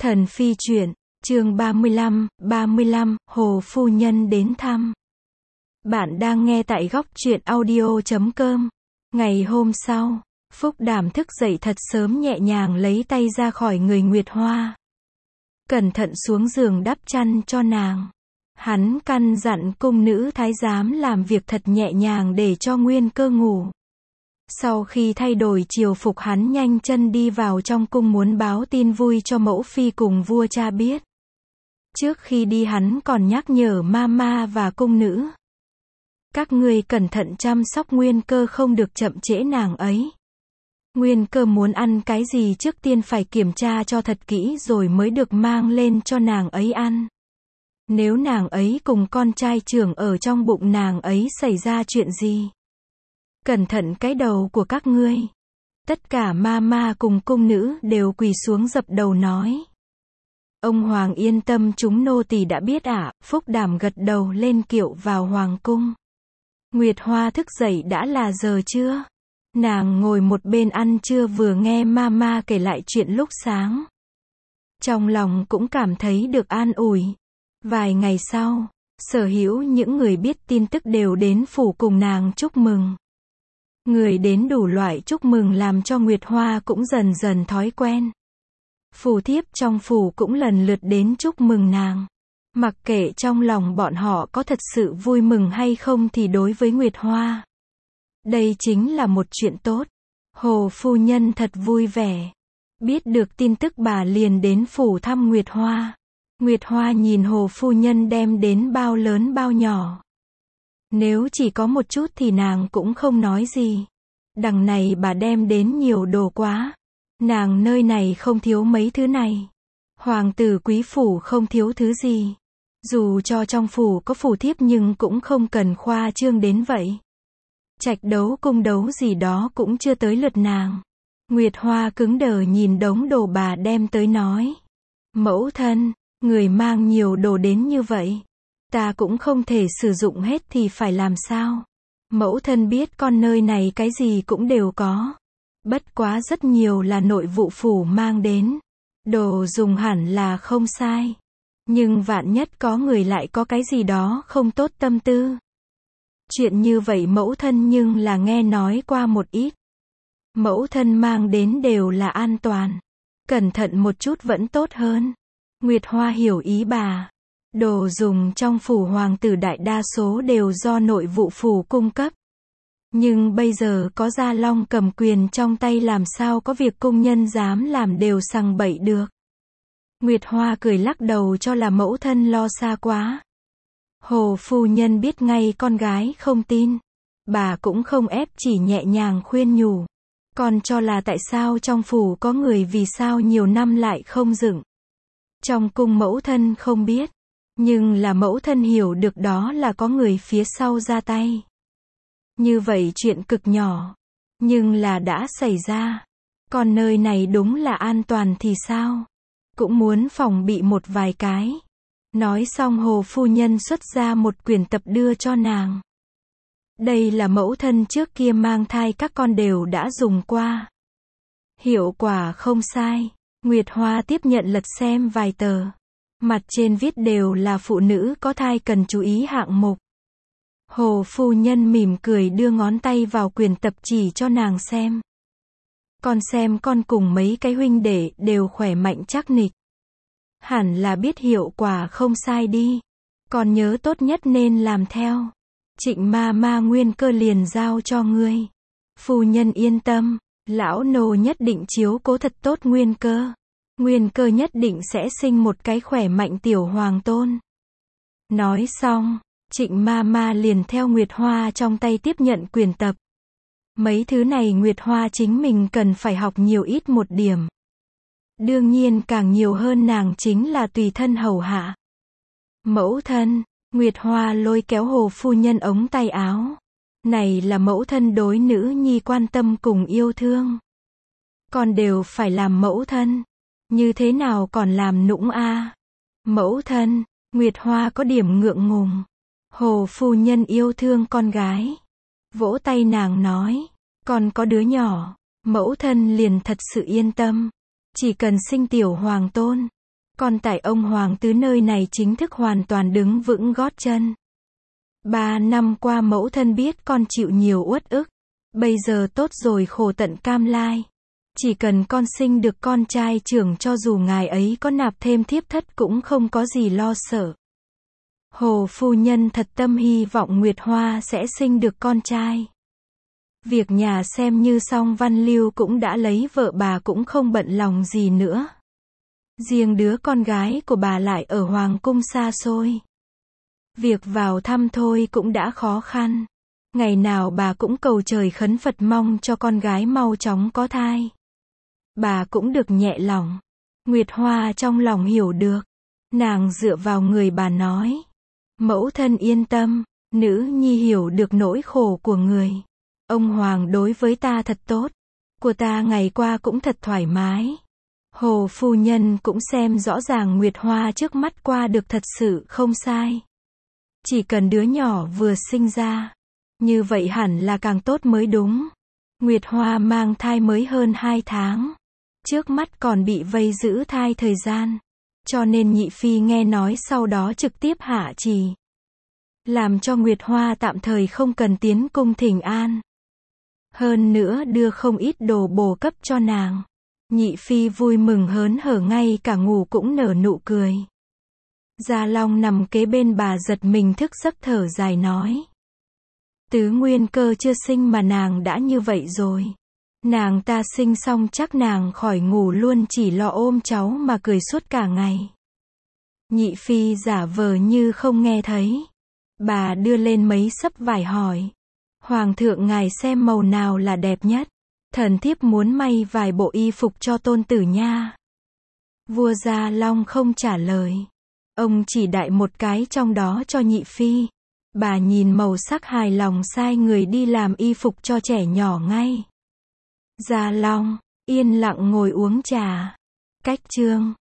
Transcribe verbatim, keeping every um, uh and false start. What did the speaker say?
Thần phi truyện, chương ba mươi lăm, ba mươi lăm, Hồ Phu Nhân đến thăm. Bạn đang nghe tại góc truyện audio chấm com. Ngày hôm sau, Phúc Đàm thức dậy thật sớm, nhẹ nhàng lấy tay ra khỏi người Nguyệt Hoa. Cẩn thận xuống giường đắp chăn cho nàng. Hắn căn dặn cung nữ thái giám làm việc thật nhẹ nhàng để cho Nguyên Cơ ngủ. Sau khi thay đổi triều phục, hắn nhanh chân đi vào trong cung muốn báo tin vui cho mẫu phi cùng vua cha biết. Trước khi đi hắn còn nhắc nhở mama và cung nữ. Các ngươi cẩn thận chăm sóc Nguyên Cơ, không được chậm trễ nàng ấy. Nguyên Cơ muốn ăn cái gì trước tiên phải kiểm tra cho thật kỹ rồi mới được mang lên cho nàng ấy ăn. Nếu nàng ấy cùng con trai trưởng ở trong bụng nàng ấy xảy ra chuyện gì, cẩn thận cái đầu của các ngươi. Tất cả mama cùng cung nữ đều quỳ xuống dập đầu nói. Ông Hoàng yên tâm, chúng nô tỳ đã biết ạ. À. Phúc Đàm gật đầu lên kiệu vào hoàng cung. Nguyệt Hoa thức dậy đã là giờ trưa. Nàng ngồi một bên ăn trưa vừa nghe mama kể lại chuyện lúc sáng. Trong lòng cũng cảm thấy được an ủi. Vài ngày sau, sở hữu những người biết tin tức đều đến phủ cùng nàng chúc mừng. Người đến đủ loại chúc mừng làm cho Nguyệt Hoa cũng dần dần thói quen. Phù thiếp trong phủ cũng lần lượt đến chúc mừng nàng. Mặc kệ trong lòng bọn họ có thật sự vui mừng hay không thì đối với Nguyệt Hoa, đây chính là một chuyện tốt. Hồ phu nhân thật vui vẻ. Biết được tin tức bà liền đến phủ thăm Nguyệt Hoa. Nguyệt Hoa nhìn Hồ phu nhân đem đến bao lớn bao nhỏ. Nếu chỉ có một chút thì nàng cũng không nói gì. Đằng này bà đem đến nhiều đồ quá. Nàng nơi này không thiếu mấy thứ này. Hoàng tử quý phủ không thiếu thứ gì. Dù cho trong phủ có phù thiếp nhưng cũng không cần khoa trương đến vậy. Trạch đấu cung đấu gì đó cũng chưa tới lượt nàng. Nguyệt Hoa cứng đờ nhìn đống đồ bà đem tới nói. Mẫu thân, người mang nhiều đồ đến như vậy. Ta cũng không thể sử dụng hết thì phải làm sao? Mẫu thân biết con nơi này cái gì cũng đều có. Bất quá rất nhiều là nội vụ phủ mang đến. Đồ dùng hẳn là không sai. Nhưng vạn nhất có người lại có cái gì đó không tốt tâm tư. Chuyện như vậy mẫu thân nhưng là nghe nói qua một ít. Mẫu thân mang đến đều là an toàn. Cẩn thận một chút vẫn tốt hơn. Nguyệt Hoa hiểu ý bà. Đồ dùng trong phủ hoàng tử đại đa số đều do nội vụ phủ cung cấp. Nhưng bây giờ có Gia Long cầm quyền trong tay, làm sao có việc cung nhân dám làm đều sằng bậy được. Nguyệt Hoa cười lắc đầu cho là mẫu thân lo xa quá. Hồ phu nhân biết ngay con gái không tin. Bà cũng không ép, chỉ nhẹ nhàng khuyên nhủ. Còn cho là tại sao trong phủ có người, vì sao nhiều năm lại không dựng. Trong cung mẫu thân không biết. Nhưng là mẫu thân hiểu được đó là có người phía sau ra tay. Như vậy chuyện cực nhỏ. Nhưng là đã xảy ra. Còn nơi này đúng là an toàn thì sao? Cũng muốn phòng bị một vài cái. Nói xong Hồ phu nhân xuất ra một quyển tập đưa cho nàng. Đây là mẫu thân trước kia mang thai các con đều đã dùng qua. Hiệu quả không sai. Nguyệt Hoa tiếp nhận lật xem vài tờ. Mặt trên viết đều là phụ nữ có thai cần chú ý hạng mục. Hồ phu nhân mỉm cười đưa ngón tay vào quyển tập chỉ cho nàng xem. Con xem con cùng mấy cái huynh đệ đều khỏe mạnh chắc nịch. Hẳn là biết hiệu quả không sai đi. Con nhớ tốt nhất nên làm theo. Trịnh ma ma Nguyên Cơ liền giao cho ngươi. Phu nhân yên tâm, lão nô nhất định chiếu cố thật tốt Nguyên Cơ. Nguyên Cơ nhất định sẽ sinh một cái khỏe mạnh tiểu hoàng tôn. Nói xong, Trịnh ma ma liền theo Nguyệt Hoa trong tay tiếp nhận quyển tập. Mấy thứ này Nguyệt Hoa chính mình cần phải học nhiều ít một điểm. Đương nhiên càng nhiều hơn nàng chính là tùy thân hầu hạ. Mẫu thân, Nguyệt Hoa lôi kéo Hồ phu nhân ống tay áo. Này là mẫu thân đối nữ nhi quan tâm cùng yêu thương. Con đều phải làm mẫu thân. Như thế nào còn làm nũng a? À? Mẫu thân, Nguyệt Hoa có điểm ngượng ngùng. Hồ phu nhân yêu thương con gái. Vỗ tay nàng nói. Con có đứa nhỏ. Mẫu thân liền thật sự yên tâm. Chỉ cần sinh tiểu hoàng tôn. con tại ông hoàng tứ nơi này chính thức hoàn toàn đứng vững gót chân. Ba năm qua mẫu thân biết con chịu nhiều uất ức. Bây giờ tốt rồi, khổ tận cam lai. Chỉ cần con sinh được con trai trưởng, cho dù ngài ấy có nạp thêm thiếp thất cũng không có gì lo sợ. Hồ phu nhân thật tâm hy vọng Nguyệt Hoa sẽ sinh được con trai. Việc nhà xem như xong, Văn Lưu cũng đã lấy vợ, bà cũng không bận lòng gì nữa. Riêng đứa con gái của bà lại ở hoàng cung xa xôi. Việc vào thăm thôi cũng đã khó khăn. Ngày nào bà cũng cầu trời khấn Phật mong cho con gái mau chóng có thai. Bà cũng được nhẹ lòng. Nguyệt Hoa trong lòng hiểu được. Nàng dựa vào người bà nói. Mẫu thân yên tâm, nữ nhi hiểu được nỗi khổ của người. Ông hoàng đối với ta thật tốt. Của ta ngày qua cũng thật thoải mái. Hồ phu nhân cũng xem rõ ràng Nguyệt Hoa trước mắt qua được thật sự không sai. Chỉ cần đứa nhỏ vừa sinh ra. Như vậy hẳn là càng tốt mới đúng. Nguyệt Hoa mang thai mới hơn hai tháng. Trước mắt còn bị vây giữ thai thời gian. Cho nên nhị phi nghe nói sau đó trực tiếp hạ chỉ. Làm cho Nguyệt Hoa tạm thời không cần tiến cung thỉnh an. Hơn nữa đưa không ít đồ bổ cấp cho nàng. Nhị phi vui mừng hớn hở, ngay cả ngủ cũng nở nụ cười. Gia Long nằm kế bên bà giật mình thức giấc thở dài nói. Tứ nguyên cơ chưa sinh mà nàng đã như vậy rồi. Nàng ta sinh xong chắc nàng khỏi ngủ luôn, chỉ lo ôm cháu mà cười suốt cả ngày. Nhị phi giả vờ như không nghe thấy. Bà đưa lên mấy xấp vải hỏi. Hoàng thượng ngài xem màu nào là đẹp nhất. Thần thiếp muốn may vài bộ y phục cho tôn tử nha. Vua Gia Long không trả lời. Ông chỉ đại một cái trong đó cho nhị phi. Bà nhìn màu sắc hài lòng sai người đi làm y phục cho trẻ nhỏ ngay. Gia Long yên lặng ngồi uống trà. Cách chương